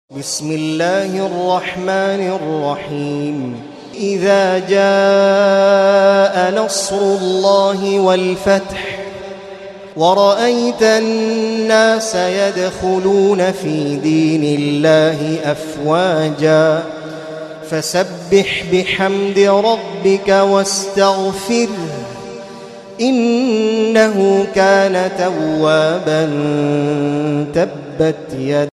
بسم الله الرحمن الرحيم إذا جاء نصر الله والفتح ورأيت الناس يدخلون في دين الله أفواجا فسبح بحمد ربك واستغفره إنه كان توابا تبت يدا